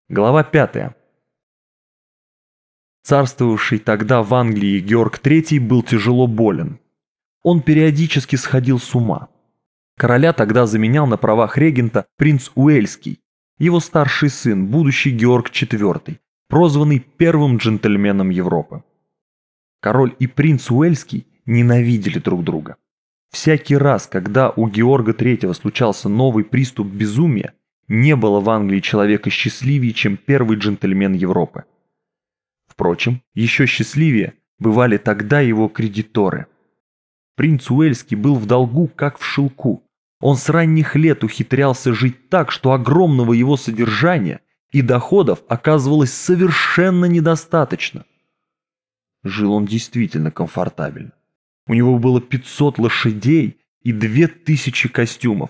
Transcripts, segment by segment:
Глава 5. Царствовавший тогда в Англии Георг III был тяжело болен. Он периодически сходил с ума. Короля тогда заменял на правах регента принц Уэльский, его старший сын, будущий Георг IV, прозванный первым джентльменом Европы. Король и принц Уэльский ненавидели друг друга. Всякий раз, когда у Георга III случался новый приступ безумия, не было в Англии человека счастливее, чем первый джентльмен Европы. Впрочем, еще счастливее бывали тогда его кредиторы. Принц Уэльский был в долгу, как в шелку. Он с ранних лет ухитрялся жить так, что огромного его содержания и доходов оказывалось совершенно недостаточно. Жил он действительно комфортабельно. У него было 500 лошадей и 2000 костюмов.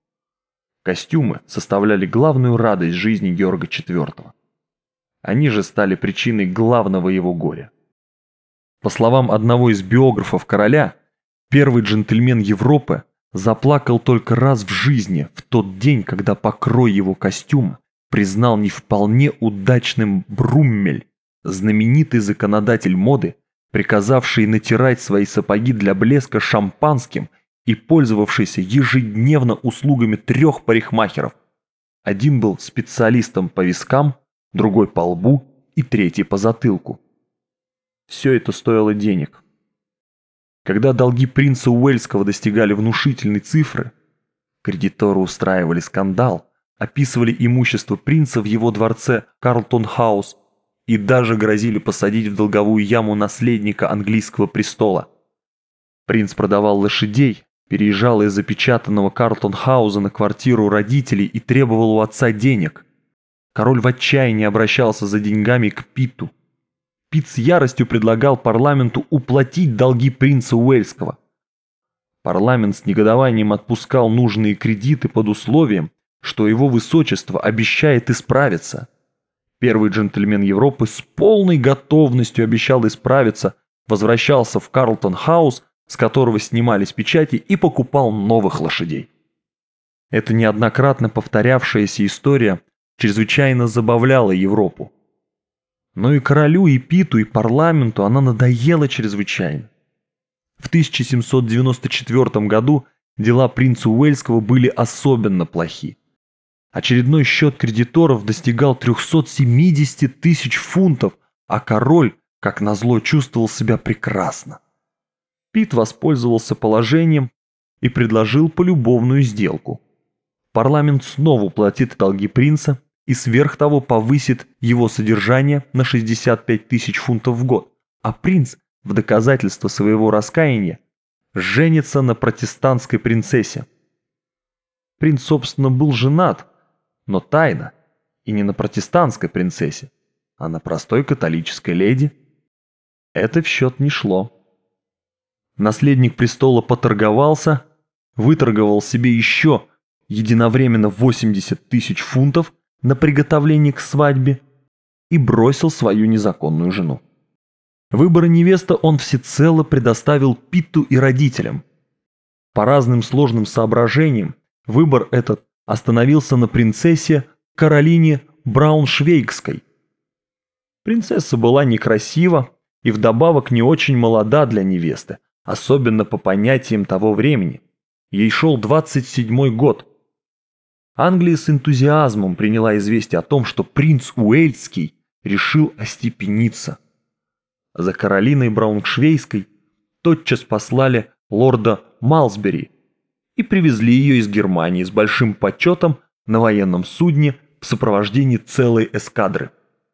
Костюмы составляли главную радость жизни Георга IV. Они же стали причиной главного его горя. По словам одного из биографов короля, первый джентльмен Европы заплакал только раз в жизни, в тот день, когда покрой его костюма признал не вполне удачным Бруммель, знаменитый законодатель моды, приказавший натирать свои сапоги для блеска шампанским и пользовавшийся ежедневно услугами 3 парикмахеров. Один был специалистом по вискам, другой по лбу и третий по затылку. Все это стоило денег. Когда долги принца Уэльского достигали внушительной цифры, кредиторы устраивали скандал, описывали имущество принца в его дворце Карлтон-хаус и даже грозили посадить в долговую яму наследника английского престола. Принц продавал лошадей, переезжал из запечатанного Карлтон-хауза на квартиру родителей и требовал у отца денег. Король в отчаянии обращался за деньгами к Питту. Питт с яростью предлагал парламенту уплатить долги принца Уэльского. Парламент с негодованием отпускал нужные кредиты под условием, что его высочество обещает исправиться. Первый джентльмен Европы с полной готовностью обещал исправиться, возвращался в Карлтон-хаус, с которого снимались печати, и покупал новых лошадей. Эта неоднократно повторявшаяся история чрезвычайно забавляла Европу. Но и королю, и Питту, и парламенту она надоела чрезвычайно. В 1794 году дела принца Уэльского были особенно плохи. Очередной счет кредиторов достигал 370 тысяч фунтов, а король, как назло, чувствовал себя прекрасно. Питт воспользовался положением и предложил полюбовную сделку. Парламент снова уплатит долги принца и сверх того повысит его содержание на 65 тысяч фунтов в год, а принц, в доказательство своего раскаяния, женится на протестантской принцессе. Принц, собственно, был женат, но тайно, и не на протестантской принцессе, а на простой католической леди. Это в счет не шло. Наследник престола поторговался, выторговал себе еще единовременно 80 тысяч фунтов на приготовление к свадьбе и бросил свою незаконную жену. Выбор невесты он всецело предоставил Питту и родителям. По разным сложным соображениям выбор этот остановился на принцессе Каролине Брауншвейгской. Принцесса была некрасива и вдобавок не очень молода для невесты, особенно по понятиям того времени. Ей шел 27-й год. Англия с энтузиазмом приняла известие о том, что принц Уэльский решил остепениться. За Каролиной Брауншвейгской тотчас послали лорда Малсбери и привезли ее из Германии с большим почетом на военном судне в сопровождении целой эскадры.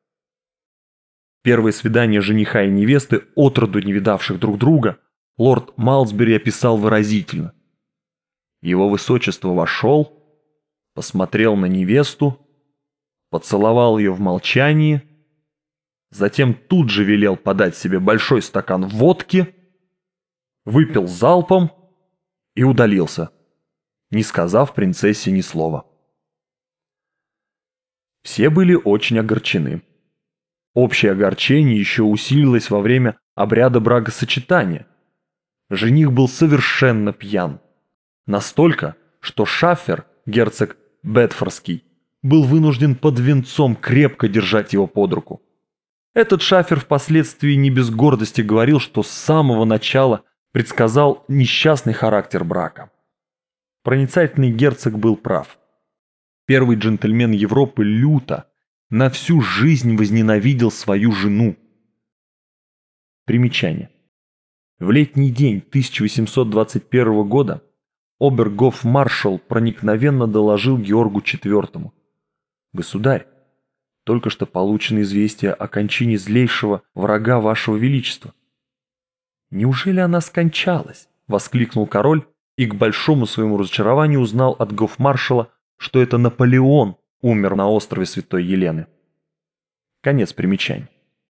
Первое свидание жениха и невесты, отроду не видавших друг друга, лорд Малсбери описал выразительно. Его высочество вошел, посмотрел на невесту, поцеловал ее в молчании, затем тут же велел подать себе большой стакан водки, выпил залпом и удалился, не сказав принцессе ни слова. Все были очень огорчены. Общее огорчение еще усилилось во время обряда бракосочетания. Жених был совершенно пьян. Настолько, что Шаффер, герцог Бедфордский, был вынужден под венцом крепко держать его под руку. Этот шафер впоследствии не без гордости говорил, что с самого начала предсказал несчастный характер брака. Проницательный герцог был прав. Первый джентльмен Европы люто, на всю жизнь возненавидел свою жену. Примечание. В летний день 1821 года обергофмаршал проникновенно доложил Георгу IV. «Государь, только что получено известие о кончине злейшего врага вашего величества». «Неужели она скончалась?» — воскликнул король и к большому своему разочарованию узнал от гофмаршала, что это Наполеон умер на острове Святой Елены. Конец примечаний.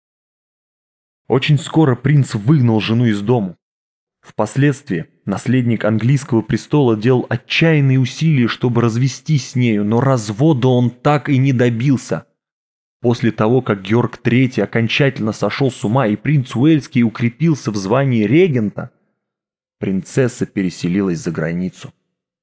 Очень скоро принц выгнал жену из дому. Впоследствии наследник английского престола делал отчаянные усилия, чтобы развестись с нею, но развода он так и не добился. После того, как Георг III окончательно сошел с ума и принц Уэльский укрепился в звании регента, принцесса переселилась за границу.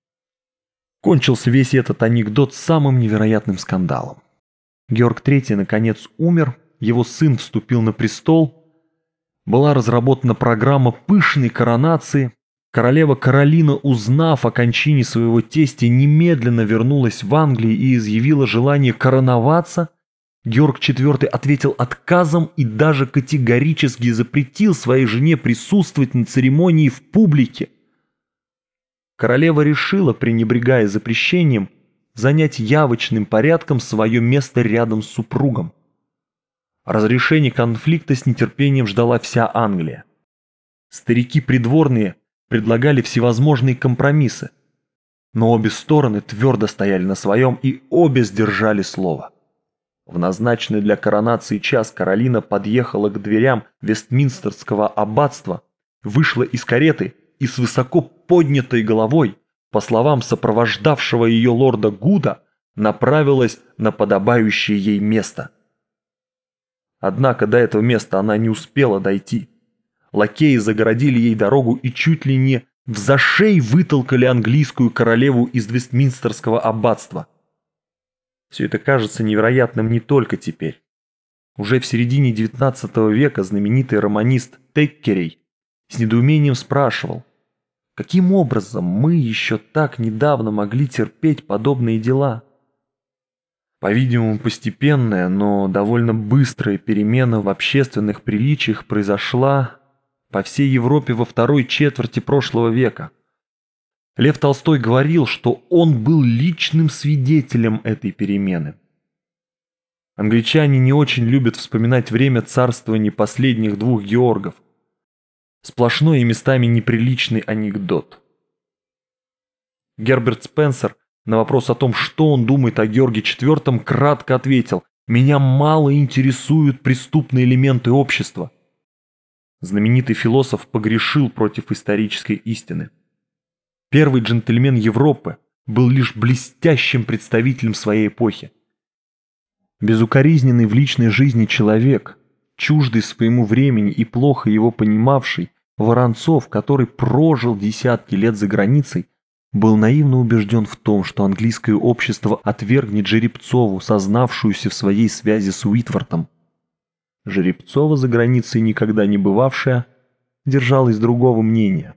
Кончился весь этот анекдот самым невероятным скандалом. Георг III наконец умер, его сын вступил на престол, была разработана программа пышной коронации. Королева Каролина, узнав о кончине своего тестя, немедленно вернулась в Англию и изъявила желание короноваться. Георг IV ответил отказом и даже категорически запретил своей жене присутствовать на церемонии в публике. Королева решила, пренебрегая запрещением, занять явочным порядком свое место рядом с супругом. Разрешение конфликта с нетерпением ждала вся Англия. Старики придворные предлагали всевозможные компромиссы, но обе стороны твердо стояли на своем и обе сдержали слово. В назначенный для коронации час Каролина подъехала к дверям Вестминстерского аббатства, вышла из кареты и с высоко поднятой головой, по словам сопровождавшего ее лорда Гуда, направилась на подобающее ей место. Однако до этого места она не успела дойти. Лакеи загородили ей дорогу и чуть ли не взашей вытолкали английскую королеву из Вестминстерского аббатства. Все это кажется невероятным не только теперь. Уже в середине XIX века знаменитый романист Теккерей с недоумением спрашивал, каким образом мы еще так недавно могли терпеть подобные дела? По-видимому, постепенная, но довольно быстрая перемена в общественных приличиях произошла по всей Европе во второй четверти прошлого века. Лев Толстой говорил, что он был личным свидетелем этой перемены. Англичане не очень любят вспоминать время царствования последних двух Георгов. Сплошной и местами неприличный анекдот. Герберт Спенсер на вопрос о том, что он думает о Георге IV, кратко ответил: «Меня мало интересуют преступные элементы общества». Знаменитый философ погрешил против исторической истины. Первый джентльмен Европы был лишь блестящим представителем своей эпохи. Безукоризненный в личной жизни человек, чуждый своему времени и плохо его понимавший, Воронцов, который прожил десятки лет за границей, был наивно убежден в том, что английское общество отвергнет Жеребцову, сознавшуюся в своей связи с Уитвортом. Жеребцова, за границей никогда не бывавшая, держалась другого мнения.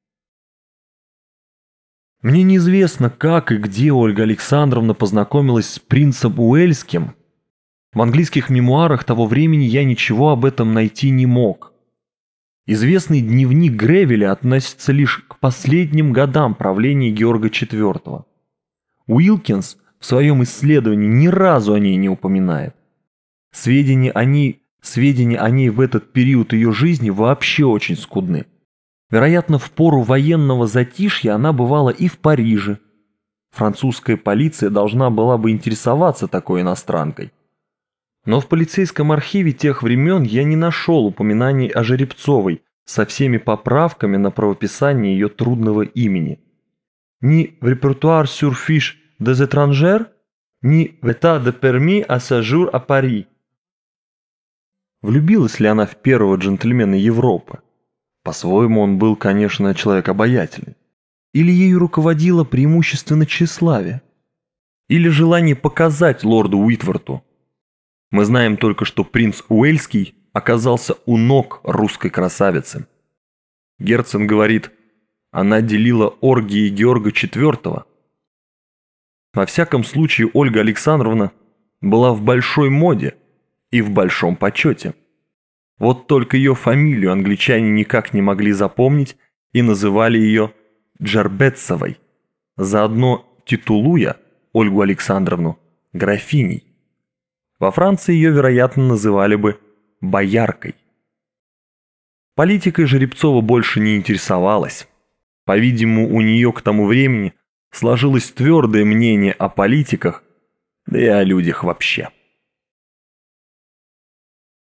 Мне неизвестно, как и где Ольга Александровна познакомилась с принцем Уэльским. В английских мемуарах того времени я ничего об этом найти не мог. Известный дневник Гревеля относится лишь к последним годам правления Георга IV. Уилкинс в своем исследовании ни разу о ней не упоминает. Сведения о ней в этот период ее жизни вообще очень скудны. Вероятно, в пору военного затишья она бывала и в Париже. Французская полиция должна была бы интересоваться такой иностранкой. Но в полицейском архиве тех времен я не нашел упоминаний о Жеребцовой со всеми поправками на правописание ее трудного имени. Ни в репертуар sur fiche des étrangers, ни в état de permis à séjour à Paris. Влюбилась ли она в первого джентльмена Европы? По-своему, он был, конечно, человек обаятельный. Или ею руководило преимущественно тщеславие? или желание показать лорду Уитворту? Мы знаем только, что принц Уэльский оказался у ног русской красавицы. Герцен говорит, она делила оргии Георга IV. Во всяком случае, Ольга Александровна была в большой моде и в большом почете. Вот только ее фамилию англичане никак не могли запомнить и называли ее Джербетцевой, заодно титулуя Ольгу Александровну графиней. Во Франции ее, вероятно, называли бы бояркой. Политикой Жеребцова больше не интересовалась. По-видимому, у нее к тому времени сложилось твердое мнение о политиках, да и о людях вообще.